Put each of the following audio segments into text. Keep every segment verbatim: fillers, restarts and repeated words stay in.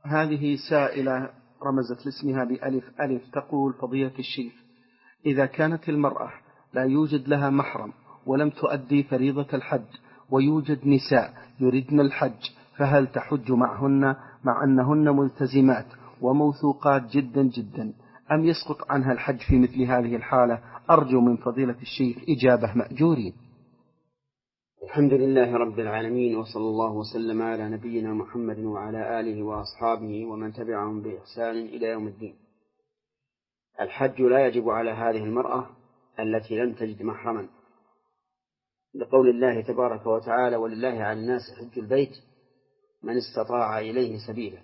هذه سائلة رمزت لاسمها بألف ألف تقول: فضيلة الشيخ، إذا كانت المرأة لا يوجد لها محرم ولم تؤدي فريضة الحج ويوجد نساء يردن الحج، فهل تحج معهن مع أنهن ملتزمات وموثوقات جدا جدا، أم يسقط عنها الحج في مثل هذه الحالة؟ أرجو من فضيلة الشيخ إجابة مأجورين. الحمد لله رب العالمين، وصلى الله وسلم على نبينا محمد وعلى آله وأصحابه ومن تبعهم بإحسان إلى يوم الدين. الحج لا يجب على هذه المرأة التي لم تجد محرما، لقول الله تبارك وتعالى: ولله على الناس حج البيت من استطاع إليه سبيلا.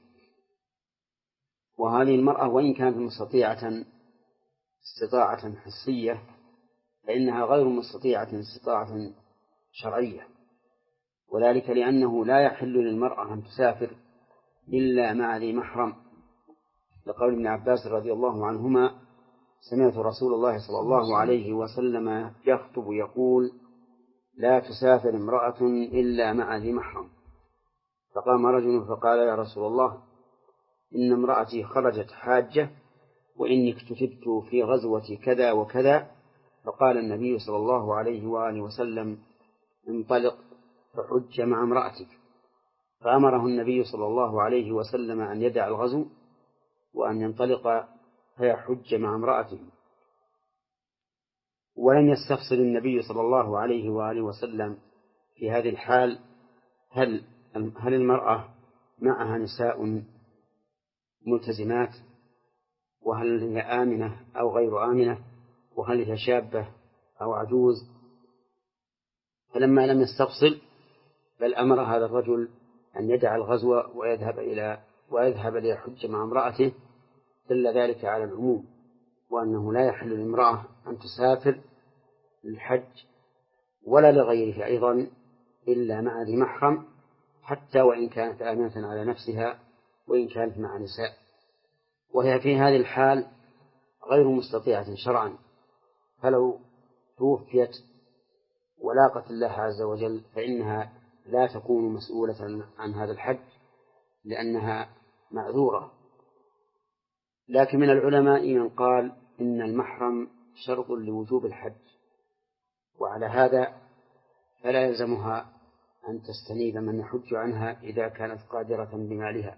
وهذه المرأة وإن كانت مستطيعة استطاعة حسية فإنها غير مستطيعة استطاعة شرعية، وذلك لأنه لا يحل للمرأة أن تسافر إلا مع ذي محرم، لقول ابن عباس رضي الله عنهما: سمعت رسول الله صلى الله عليه وسلم يخطب يقول: لا تسافر امرأة إلا مع ذي محرم. فقام رجل فقال: يا رسول الله، إن امرأتي خرجت حاجة وإني اكتتبت في غزوة كذا وكذا. فقال النبي صلى الله عليه وآله وسلم: انطلق فحج مع امرأتك. فأمره النبي صلى الله عليه وسلم أن يدع الغزو وأن ينطلق فيحج مع امرأته. ولم يستفصل النبي صلى الله عليه وآله وسلم في هذه الحال هل هل المرأة معها نساء ملتزمات، وهل هي آمنة أو غير آمنة، وهل هي شابة أو عجوز. فلما لم يستفصل بل أمر هذا الرجل أن يدع الغزو ويذهب إلى ويذهب ليحج مع امرأته، دل ذلك على العموم، وأنه لا يحل للامرأة أن تسافر للحج ولا لغيره أيضا إلا مع ذي محرم، حتى وإن كانت آمنة على نفسها وإن كانت مع نساء. وهي في هذه الحال غير مستطيعة شرعا، فلو توفيت ولاقت الله عز وجل فإنها لا تكون مسؤولة عن هذا الحج لأنها معذورة. لكن من العلماء من قال إن المحرم شرط لوجوب الحج، وعلى هذا فلا يلزمها أن تستنيب من يحج عنها إذا كانت قادرة بمالها،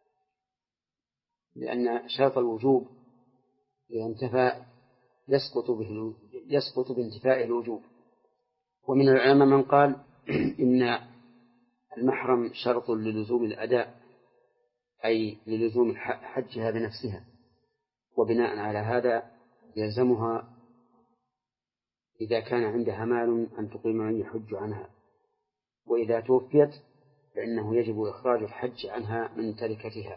لأن شرط الوجوب إذا انتفى يسقط به يسقط بانتفاء الوجوب. ومن العلماء من قال إن المحرم شرط للزوم الأداء، أي للزوم حجها بنفسها، وبناء على هذا يلزمها إذا كان عندها مال أن تقيم من يحج عنها، وإذا توفيت فإنه يجب إخراج الحج عنها من تركتها.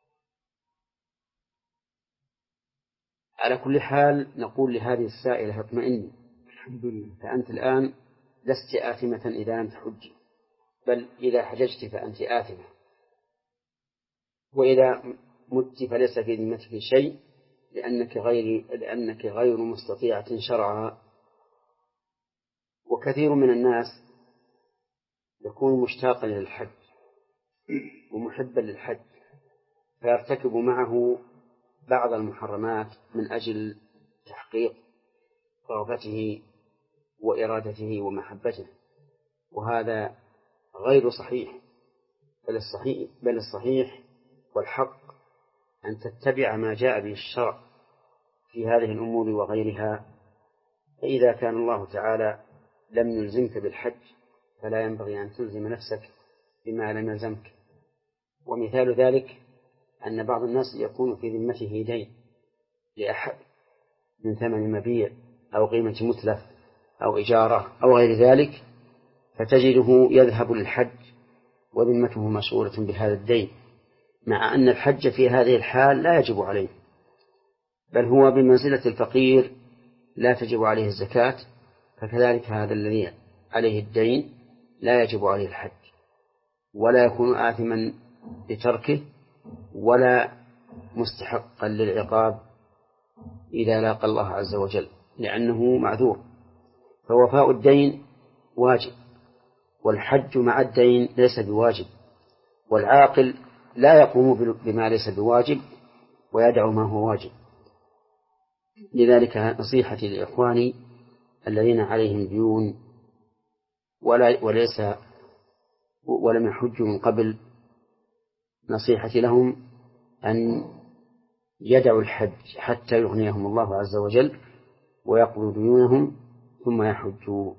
على كل حال نقول لهذه السائلة: اطمئني، فأنت الآن لست آثمة إذا لم تحجي، بل إذا حججت فأنت آثمة، وإذا مت فليس في ذمتك شيء، لأنك غير لأنك غير مستطيعة شرعا. وكثير من الناس يكون مشتاقا للحج ومحبا للحج فيرتكب معه بعض المحرمات من أجل تحقيق رغبته وإرادته ومحبته، وهذا غير صحيح. بل الصحيح بل الصحيح والحق أن تتبع ما جاء به الشرع في هذه الأمور وغيرها. فإذا كان الله تعالى لم يلزمك بالحج فلا ينبغي أن تلزم نفسك بما لم يلزمك. ومثال ذلك أن بعض الناس يكون في ذمته دين لأحد من ثمن مبيع أو قيمة متلف أو إجارة أو غير ذلك، فتجده يذهب للحج وذمته مشغولة بهذا الدين، مع أن الحج في هذه الحال لا يجب عليه، بل هو بمنزلة الفقير لا تجب عليه الزكاة. فكذلك هذا الذي عليه الدين لا يجب عليه الحج، ولا يكون آثما بتركه ولا مستحقا للعقاب إذا لاقى الله عز وجل، لأنه معذور. فوفاء الدين واجب، والحج مع الدين ليس بواجب. والعاقل لا يقوم بما ليس بواجب ويدع ما هو واجب. لذلك نصيحتي لإخواني الذين عليهم ديون ولا وليس ولم يحجوا من قبل، نصيحتي لهم أن يدعوا الحج حتى يغنيهم الله عز وجل ويقضوا ديونهم ثم يحجوا.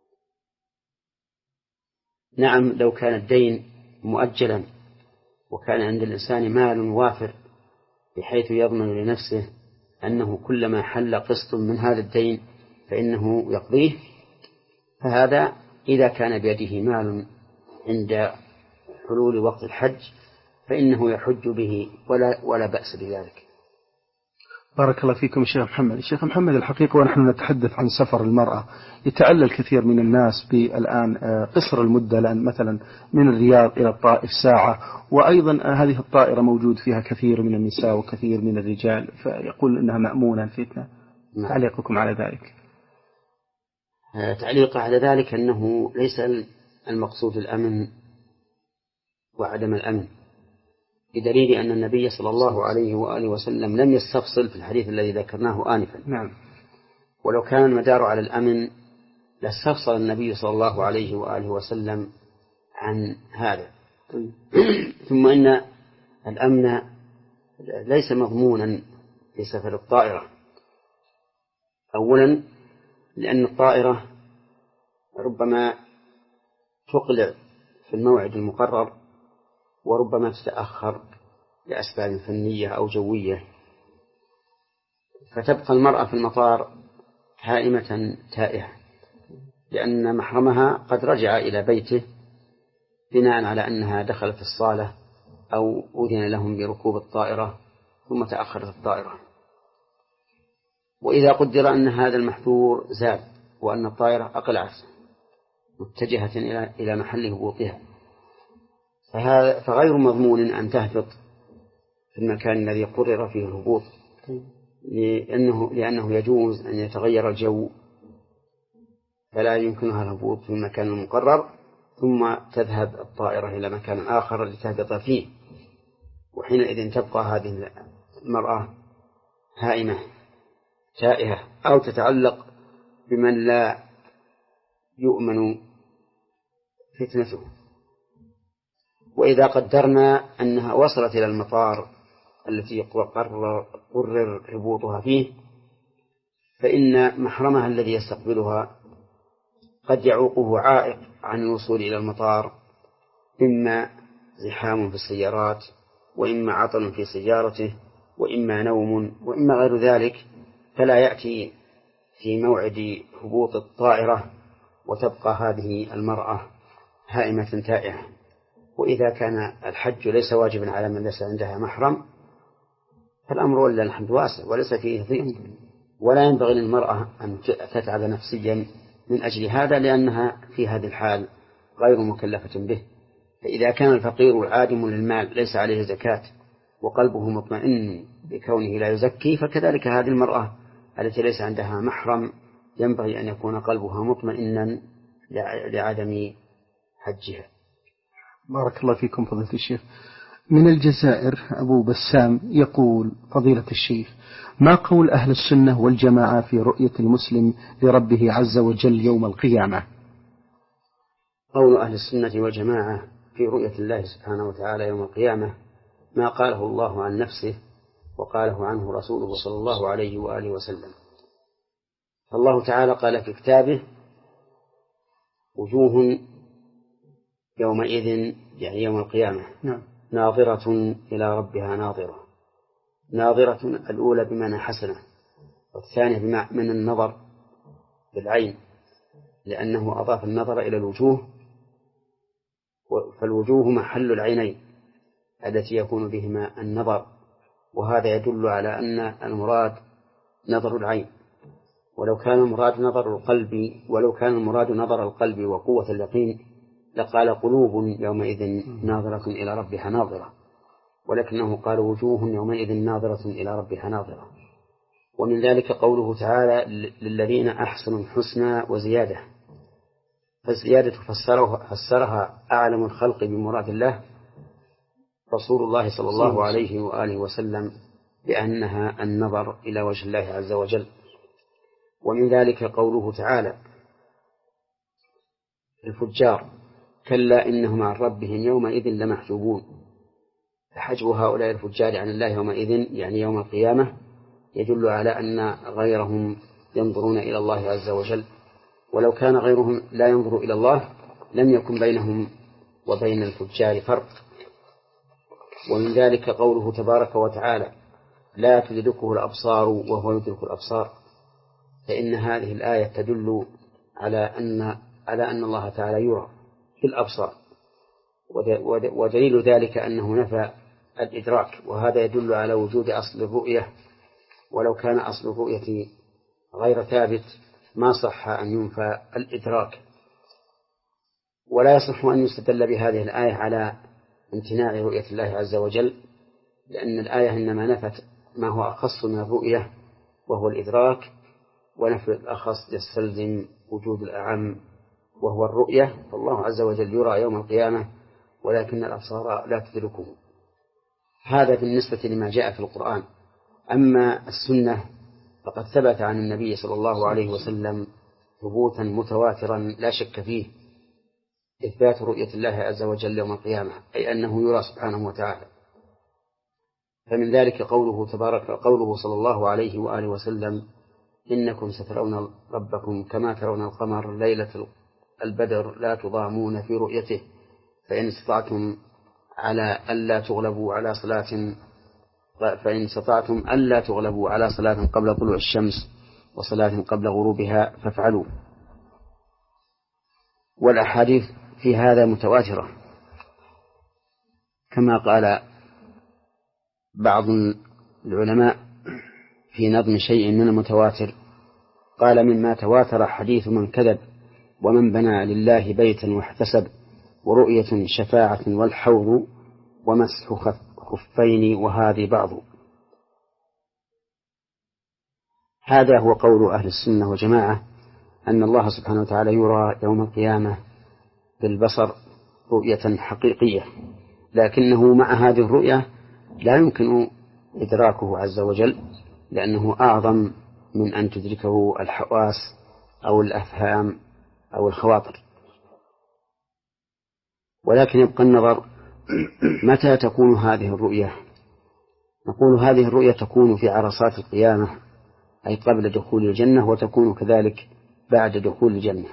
نعم، لو كان الدين مؤجلا وكان عند الإنسان مال وافر بحيث يضمن لنفسه أنه كلما حل قسط من هذا الدين فإنه يقضيه، فهذا إذا كان بيده مال عند حلول وقت الحج فإنه يحج به ولا, ولا بأس بذلك. بارك الله فيكم شيخ محمد. الشيخ محمد، الحقيقة ونحن نتحدث عن سفر المرأة يتعلل كثير من الناس بالآن قصر المدة، لأن مثلا من الرياض إلى الطائف ساعة، وأيضا هذه الطائرة موجود فيها كثير من النساء وكثير من الرجال، فيقول أنها مأمونة فتنة. تعليقكم على ذلك؟ تعليق على ذلك أنه ليس المقصود الأمن وعدم الأمن، بدليل أن النبي صلى الله عليه وآله وسلم لم يستفصل في الحديث الذي ذكرناه آنفا. نعم. ولو كان المدار على الأمن لاستفصل النبي صلى الله عليه وآله وسلم عن هذا. ثم إن الأمن ليس مضمونا في سفر الطائرة. أولا لأن الطائرة ربما تقلع في الموعد المقرر وربما تتأخر لأسباب فنية أو جوية، فتبقى المرأة في المطار هائمة تائهة لأن محرمها قد رجع إلى بيته بناء على أنها دخلت الصالة أو أذن لهم بركوب الطائرة ثم تأخرت الطائرة. وإذا قدر أن هذا المحظور زاد وأن الطائرة أقلعت متجهة إلى محل هبوطها، فهذا فغير مضمون أن تهبط في المكان الذي قرر فيه الهبوط، لأنه, لأنه يجوز أن يتغير الجو فلا يمكنها الهبوط في المكان المقرر ثم تذهب الطائرة إلى مكان آخر لتهبط فيه، وحينئذ تبقى هذه المرأة هائمة تائهة أو تتعلق بمن لا يؤمن فتنته. وإذا قدرنا أنها وصلت إلى المطار التي قرر, قرر هبوطها فيه، فإن محرمها الذي يستقبلها قد يعوقه عائق عن الوصول إلى المطار، إما زحام في السيارات وإما عطل في سيارته وإما نوم وإما غير ذلك، فلا يأتي في موعد هبوط الطائرة وتبقى هذه المرأة هائمة تائهة. وإذا كان الحج ليس واجبا على من ليس عندها محرم فالأمر ولا الحمد واسع وليس فيه ضيق، ولا ينبغي للمرأة أن تتعب نفسيا من أجل هذا لأنها في هذه الحال غير مكلفة به. فإذا كان الفقير العادم للمال ليس عليه زكاة وقلبه مطمئن بكونه لا يزكي، فكذلك هذه المرأة التي ليس عندها محرم ينبغي أن يكون قلبها مطمئنا لعدم حجها. بارك الله فيكم فضيلة الشيخ. من الجزائر أبو بسام يقول: فضيلة الشيخ، ما قول أهل السنة والجماعة في رؤية المسلم لربه عز وجل يوم القيامة؟ قول أهل السنة والجماعة في رؤية الله سبحانه وتعالى يوم القيامة ما قاله الله عن نفسه وقاله عنه رسوله صلى الله عليه وآله وسلم. فالله تعالى قال في كتابه: وجوه يومئذ يعني يوم القيامة نعم. ناظرة إلى ربها ناظرة. ناظرة الأولى بمعنى حسنة، والثانية بمعنى النظر بالعين، لأنه أضاف النظر إلى الوجوه، فالوجوه محل العينين التي يكون بهما النظر، وهذا يدل على أن المراد نظر العين. ولو كان المراد نظر القلب ولو كان المراد نظر القلب وقوة اليقين لقال قلوب يومئذ ناظرة إلى ربها ناظرة، ولكنه قال وجوه يومئذ ناظرة إلى ربها ناظرة. ومن ذلك قوله تعالى: للذين أحسنوا الحسنى وزيادة. فالزيادة فسرها أعلم الخلق بمراد الله، رسول الله صلى الله عليه وآله وسلم بأنها النظر إلى وجه الله عز وجل. ومن ذلك قوله تعالى: الفجار كلا إنهم عن ربهم يومئذ لمحجوبون. فحجب هؤلاء الفجار عن الله يومئذ يعني يوم القيامة يدل على أن غيرهم ينظرون إلى الله عز وجل، ولو كان غيرهم لا ينظر إلى الله لم يكن بينهم وبين الفجار فرق. ومن ذلك قوله تبارك وتعالى: لا تدركه الأبصار وهو يدرك الأبصار. فإن هذه الآية تدل على أن على أن الله تعالى يرى في الأبصار، ودليل ذلك أنه نفى الإدراك، وهذا يدل على وجود أصل الرؤية، ولو كان أصل الرؤية غير ثابت ما صح أن ينفى الإدراك. ولا يصح أن يستدل بهذه الآية على امتناع رؤية الله عز وجل، لأن الآية إنما نفت ما هو أخص من الرؤية وهو الإدراك، ونفي الأخص يستلزم وجود الأعم وهو الرؤية. فالله عز وجل يرى يوم القيامة ولكن الأبصار لا تدركه. هذا بالنسبة لما جاء في القرآن. أما السنة فقد ثبت عن النبي صلى الله عليه وسلم ثبوتا متواترا لا شك فيه إثبات رؤية الله عز وجل يوم القيامة، أي أنه يرى سبحانه وتعالى. فمن ذلك قوله تبارك قوله صلى الله عليه وآله وسلم: إنكم سترون ربكم كما ترون القمر ليلة البدر لا تضامون في رؤيته فإن استطعتم على ألا تغلبوا على صلاة فإن استطعتم ألا تغلبوا على صلاة قبل طلوع الشمس وصلاة قبل غروبها فافعلوا. والأحاديث في هذا متواترة، كما قال بعض العلماء في نظم شيء من المتواتر، قال: مما تواتر حديث من كذب ومن بنى لله بيتا واحتسب ورؤية شفاعة والحوض ومسح خفين وهذه بعض. هذا هو قول أهل السنة والجماعة، أن الله سبحانه وتعالى يرى يوم القيامة بالبصر رؤية حقيقية، لكنه مع هذه الرؤية لا يمكن إدراكه عز وجل، لأنه أعظم من أن تدركه الحواس أو الأفهام أو الخواطر. ولكن يبقى النظر متى تكون هذه الرؤية؟ نقول هذه الرؤية تكون في عرصات القيامة، أي قبل دخول الجنة، وتكون كذلك بعد دخول الجنة.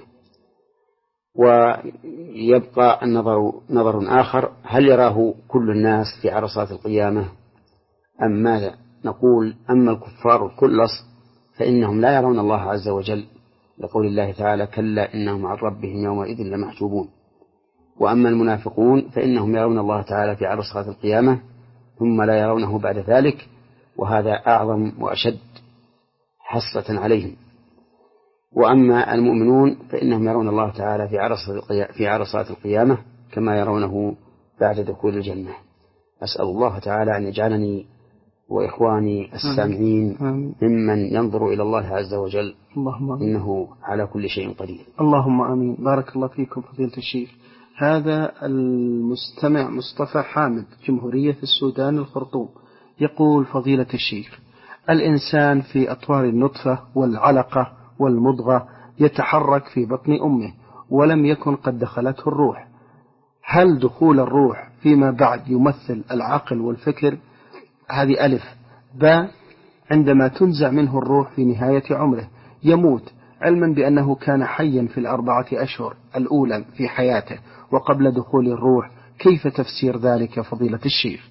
ويبقى النظر نظر آخر: هل يراه كل الناس في عرصات القيامة أم ماذا؟ نقول: أما الكفار الكلص فإنهم لا يرون الله عز وجل، لقول الله تعالى: كلا إنهم عن ربهم يومئذ لمحجوبون. وأما المنافقون فإنهم يرون الله تعالى في عرصات القيامة ثم لا يرونه بعد ذلك، وهذا أعظم وأشد حسرة عليهم. وأما المؤمنون فإنهم يرون الله تعالى في عرصات القيامة كما يرونه بعد دخول الجنة. أسأل الله تعالى أن يجعلني وإخواني السامعين ممن ينظر إلى الله عز وجل، إنه على كل شيء قدير. اللهم آمين. بارك الله فيكم فضيلة الشيخ. هذا المستمع مصطفى حامد، جمهورية السودان الخرطوم، يقول: فضيلة الشيخ، الإنسان في أطوار النطفة والعلقة والمضغة يتحرك في بطن أمه ولم يكن قد دخلته الروح، هل دخول الروح فيما بعد يمثل العقل والفكر؟ هذه ألف. باء، عندما تنزع منه الروح في نهاية عمره يموت، علما بأنه كان حيا في الأربعة أشهر الأولى في حياته وقبل دخول الروح، كيف تفسير ذلك فضيلة الشيخ؟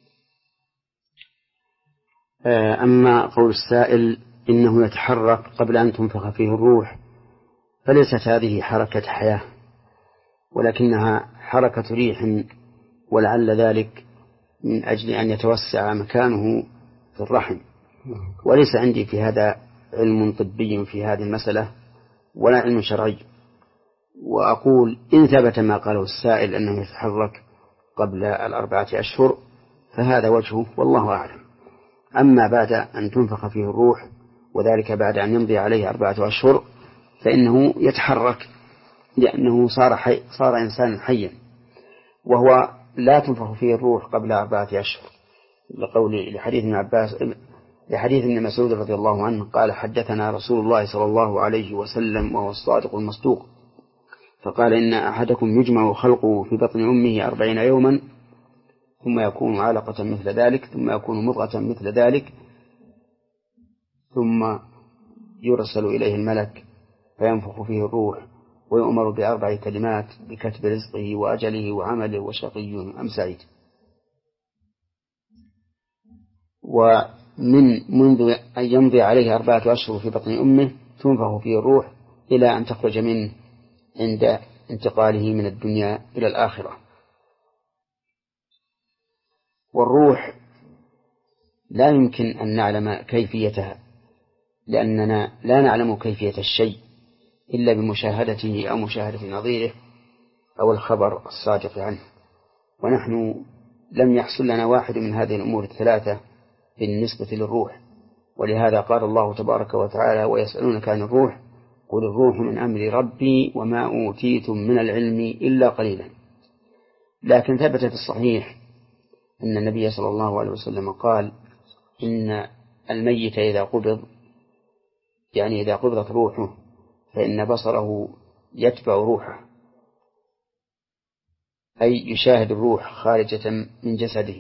أما قول السائل إنه يتحرك قبل أن تنفخ فيه الروح، فليست هذه حركة حياة، ولكنها حركة ريح، ولعل ذلك من أجل أن يتوسع مكانه في الرحم. وليس عندي في هذا علم طبي في هذه المسألة ولا علم شرعي، وأقول إن ثبت ما قاله السائل أنه يتحرك قبل الأربعة أشهر فهذا وجهه والله أعلم. أما بعد أن تنفخ فيه الروح وذلك بعد أن يمضي عليه أربعة أشهر فإنه يتحرك، لأنه صار, حي صار إنسانا حيا، وهو لا تنفخ فيه الروح قبل أربعة أشهر، لقول لحديث ابن عباس لحديث ابن مسعود رضي الله عنه قال حدثنا رسول الله صلى الله عليه وسلم وهو الصادق المصدوق فقال إن أحدكم يجمع خلقه في بطن أمه أربعين يوما ثم يكون علقة مثل ذلك ثم يكون مضغة مثل ذلك ثم يرسل إليه الملك فينفخ فيه الروح ويؤمر بأربع كلمات بكتب رزقه وأجله وعمله وشقي أم سعيد. ومن منذ أن يمضي عليه أربعة أشهر في بطن أمه تنفخ فيه الروح إلى أن تخرج منه عند انتقاله من الدنيا إلى الآخرة. والروح لا يمكن أن نعلم كيفيتها لأننا لا نعلم كيفية الشيء إلا بمشاهدته أو مشاهدة نظيره أو الخبر الصادق عنه، ونحن لم يحصل لنا واحد من هذه الأمور الثلاثة بالنسبة للروح. ولهذا قال الله تبارك وتعالى ويسألونك عن الروح قل الروح من أمر ربي وما أوتيتم من العلم إلا قليلا. لكن ثبت في الصحيح أن النبي صلى الله عليه وسلم قال إن الميت إذا قبض يعني إذا قبضت روحه فإن بصره يتبع روحه، أي يشاهد الروح خارجة من جسده،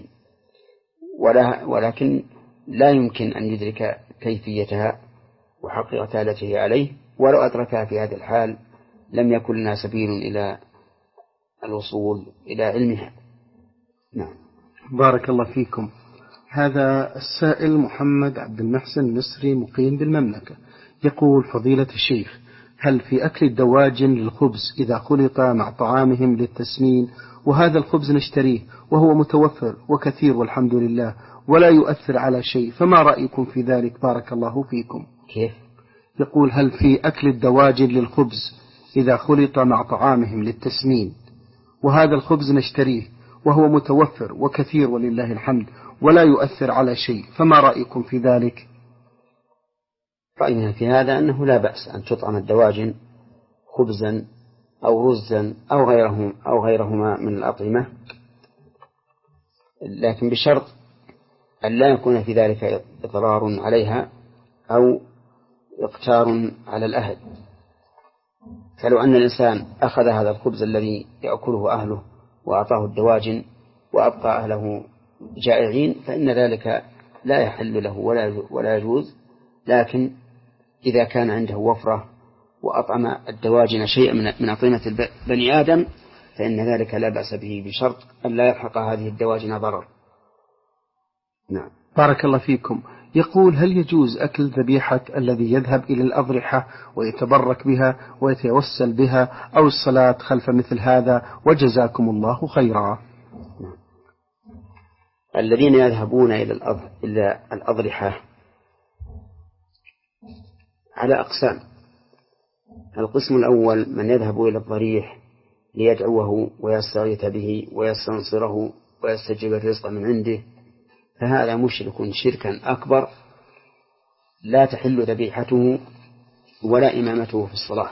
ولكن لا يمكن أن يدرك كيفيتها وحقيقتها التي هي عليه، ولو أدركها في هذا الحال لم يكن لنا سبيل إلى الوصول إلى علمها. نعم. بارك الله فيكم. هذا السائل محمد عبد المحسن المصري مقيم بالمملكة يقول فضيلة الشيخ هل في أكل الدواجن للخبز إذا خلط مع طعامهم للتسمين وهذا الخبز نشتريه وهو متوفر وكثير والحمد لله ولا يؤثر على شيء فما رأيكم في ذلك بارك الله فيكم؟ كيف؟ يقول هل في أكل الدواجن للخبز إذا خلط مع طعامهم للتسمين وهذا الخبز نشتريه وهو متوفر وكثير ولله الحمد ولا يؤثر على شيء فما رأيكم في ذلك؟ رأينا في هذا أنه لا بأس أن تطعم الدواجن خبزا أو رزا أو غيرهم أو غيرهما من الأطعمة، لكن بشرط أن لا يكون في ذلك إضرار عليها أو إقتار على الأهل. فلو أن الإنسان أخذ هذا الخبز الذي يأكله أهله وأعطاه الدواجن وأبقى أهله جائعين فإن ذلك لا يحل له ولا يجوز، لكن إذا كان عنده وفرة وأطعم الدواجن شيئا من أطعمة بني آدم فإن ذلك لا بأس به بشرط أن لا يلحق هذه الدواجن ضرر. نعم. بارك الله فيكم. يقول هل يجوز أكل ذبيحة الذي يذهب إلى الأضرحة ويتبرك بها ويتوسل بها أو الصلاة خلف مثل هذا وجزاكم الله خيرا؟ نعم. الذين يذهبون إلى الأضرحة على أقسام. القسم الأول من يذهب إلى الضريح ليدعوه ويستغيث به ويستنصره ويستجيب الرزق من عنده، فهذا مشرك شركا أكبر لا تحل ذبيحته ولا إمامته في الصلاة،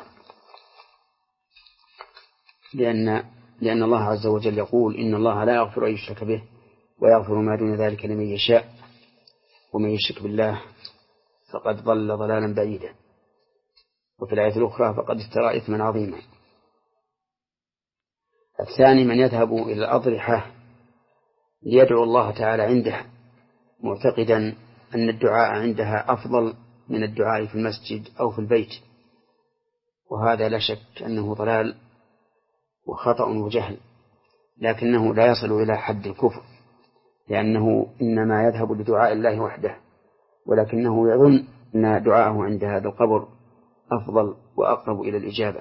لأن لأن الله عز وجل يقول إن الله لا يغفر أن يشرك به ويغفر ما دون ذلك لمن يشاء ومن يشرك بالله فقد ضل ضلالا بعيدا. وفي الآية الأخرى فقد افترى إثما عظيما. الثاني من يذهب إلى الأضرحة ليدعو الله تعالى عنده معتقدا أن الدعاء عندها أفضل من الدعاء في المسجد أو في البيت، وهذا لا شك أنه ضلال وخطأ وجهل، لكنه لا يصل إلى حد الكفر، لأنه إنما يذهب لدعاء الله وحده، ولكنه يظن أن دعاءه عند هذا القبر أفضل وأقرب إلى الإجابة.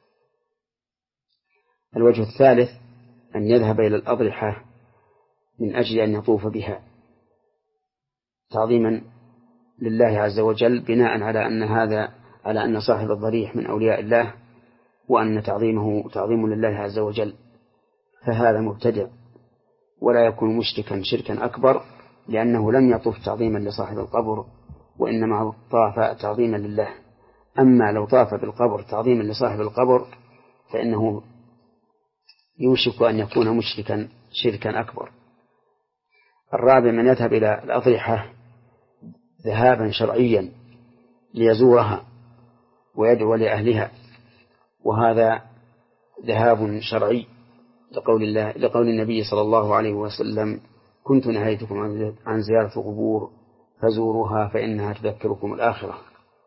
الوجه الثالث أن يذهب إلى الأضرحة من أجل أن يطوف بها تعظيما لله عز وجل، بناء على أن هذا على أن صاحب الضريح من أولياء الله وأن تعظيمه تعظيم لله عز وجل، فهذا مبتدع ولا يكون مشركا شركا أكبر، لأنه لم يطوف تعظيما لصاحب القبر وإنما طاف تعظيما لله. أما لو طاف بالقبر تعظيما لصاحب القبر فإنه يوشك أن يكون مشركا شركا أكبر. الرابع من يذهب إلى الأضرحة ذهابا شرعيا ليزورها ويدعو لأهلها، وهذا ذهاب شرعي لقول الله لقول النبي صلى الله عليه وسلم: كنت نهيتكم عن زيارة القبور فزوروها فإنها تذكركم الآخرة.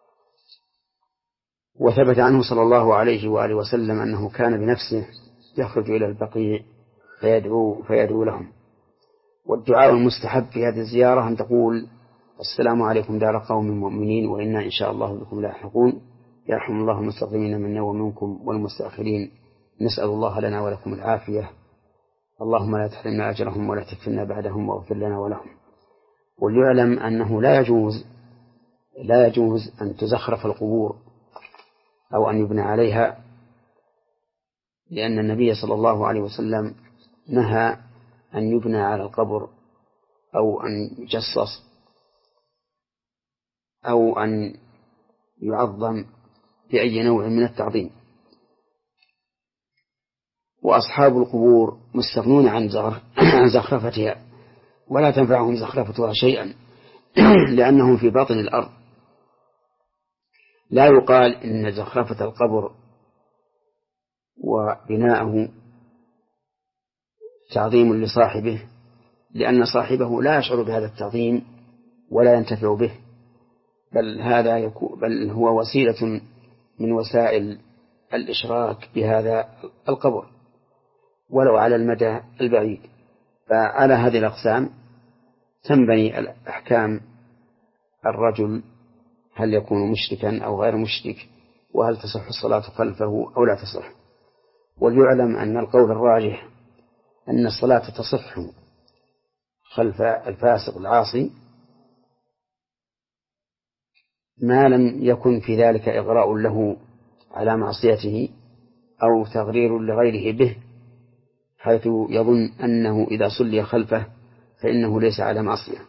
وثبت عنه صلى الله عليه وآله وسلم أنه كان بنفسه يخرج إلى البقيع فيدعو, فيدعو لهم. والدعاء المستحب في هذه الزيارة أن تقول: السلام عليكم دار قوم مؤمنين وإنا إن شاء الله بكم لاحقون، يرحم الله المستقدمين منا ومنكم والمستأخرين، نسأل الله لنا ولكم العافية، اللهم لا تحرمنا أجرهم ولا تفتنا بعدهم واغفر لنا ولهم. وليعلم أنه لا يجوز لا يجوز أن تزخرف القبور أو أن يبنى عليها، لأن النبي صلى الله عليه وسلم نهى أن يبنى على القبر أو أن يجصص أو أن يعظم بأي نوع من التعظيم. وأصحاب القبور مستغنون عن زخرفتها ولا تنفعهم زخرفتها شيئا لأنهم في باطن الأرض. لا يقال إن زخرفة القبر وبناءه تعظيم لصاحبه، لأن صاحبه لا يشعر بهذا التعظيم ولا ينتفع به، بل هذا يكون بل هو وسيلة من وسائل الإشراك بهذا القبر ولو على المدى البعيد. فعلى هذه الأقسام تنبني الأحكام: الرجل هل يكون مشركا أو غير مشرك، وهل تصح الصلاة خلفه أو لا تصح. وليعلم أن القول الراجح أن الصلاة تصح خلف الفاسق العاصي ما لم يكن في ذلك إغراء له على معصيته أو تغرير لغيره به، حيث يظن أنه إذا صلي خلفه فإنه ليس على معصية.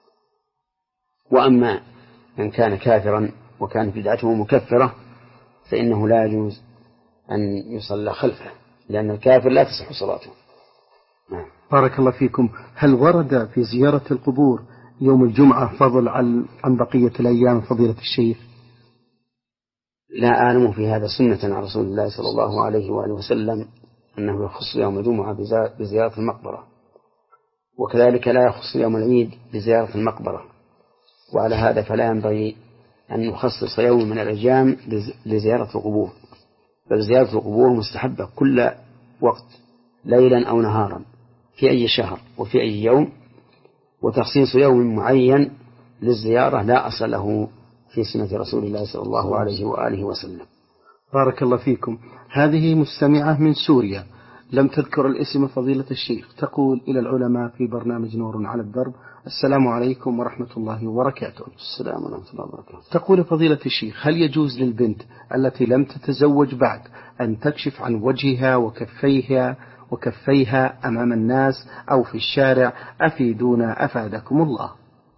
وأما من كان كافرا وكان بدعته مكفرة فإنه لا يجوز أن يصلى خلفه، لأن الكافر لا تصح صلاته. نعم. بارك الله فيكم. هل ورد في زيارة القبور يوم الجمعة فضل عن بقية الأيام فضيلة الشيخ؟ لا أعلم في هذا سنة عن رسول الله صلى الله عليه وآله وسلم أنه يخص يوم الجمعة بزيارة المقبرة، وكذلك لا يخص يوم العيد بزيارة المقبرة. وعلى هذا فلا ينبغي أن نخصص يوم من الأيام لزيارة القبور، بل زيارة القبور مستحبة كل وقت ليلا أو نهارا في أي شهر وفي أي يوم، وتخصيص يوم معين للزيارة لا أصل له في سنة رسول الله صلى الله عليه وآله وسلم. بارك الله فيكم. هذه مستمعة من سوريا لم تذكر الاسم فضيلة الشيخ، تقول إلى العلماء في برنامج نور على الدرب: السلام عليكم ورحمة الله وبركاته. السلام ورحمة الله وبركاته. تقول فضيلة الشيخ: هل يجوز للبنت التي لم تتزوج بعد أن تكشف عن وجهها وكفيها وكفيها أمام الناس أو في الشارع؟ أفيدونا أفادكم الله.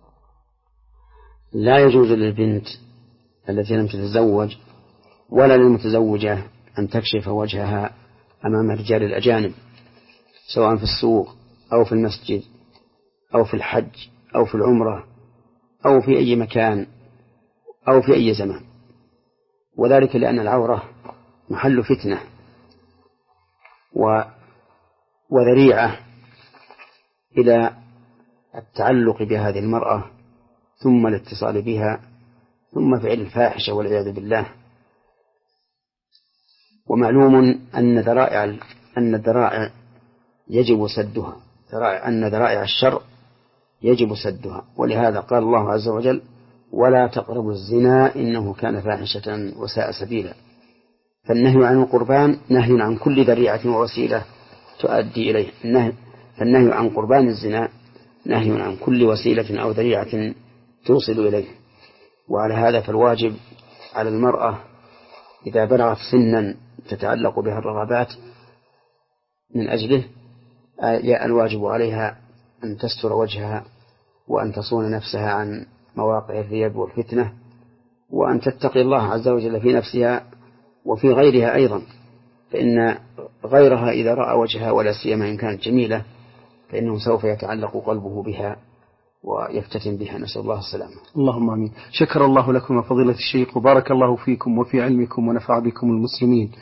لا يجوز للبنت التي لم تتزوج ولا للمتزوجة أن تكشف وجهها أمام الرجال الأجانب، سواء في السوق أو في المسجد أو في الحج أو في العمرة أو في أي مكان أو في أي زمان، وذلك لأن العورة محل فتنة وذريعة إلى التعلق بهذه المرأة ثم الاتصال بها ثم فعل الفاحشة والعياذ بالله. ومعلوم أن ذرائع أن الذرائع يجب سدها، ذرائع أن ذرائع الشر يجب سدها، ولهذا قال الله عز وجل: ولا تقربوا الزنا إنه كان فاحشة وساء سبيلا. فالنهي عن القربان نهي عن كل ذريعة ووسيلة تؤدي إليه، النهي فالنهي عن قربان الزنا نهي عن كل وسيلة أو ذريعة توصل إليه. وعلى هذا فالواجب على المرأة إذا بلغت سنا تتعلق بها الرغبات من أجله الواجب عليها أن تستر وجهها وأن تصون نفسها عن مواقع الريب والفتنة، وأن تتقي الله عز وجل في نفسها وفي غيرها أيضا، فإن غيرها إذا رأى وجهها ولا سيما إن كانت جميلة فإنه سوف يتعلق قلبه بها ويفتتن بها، نسأل الله السلامة. اللهم آمين. شكر الله لكم فضيلة الشيخ، وبارك الله فيكم وفي علمكم ونفع بكم المسلمين.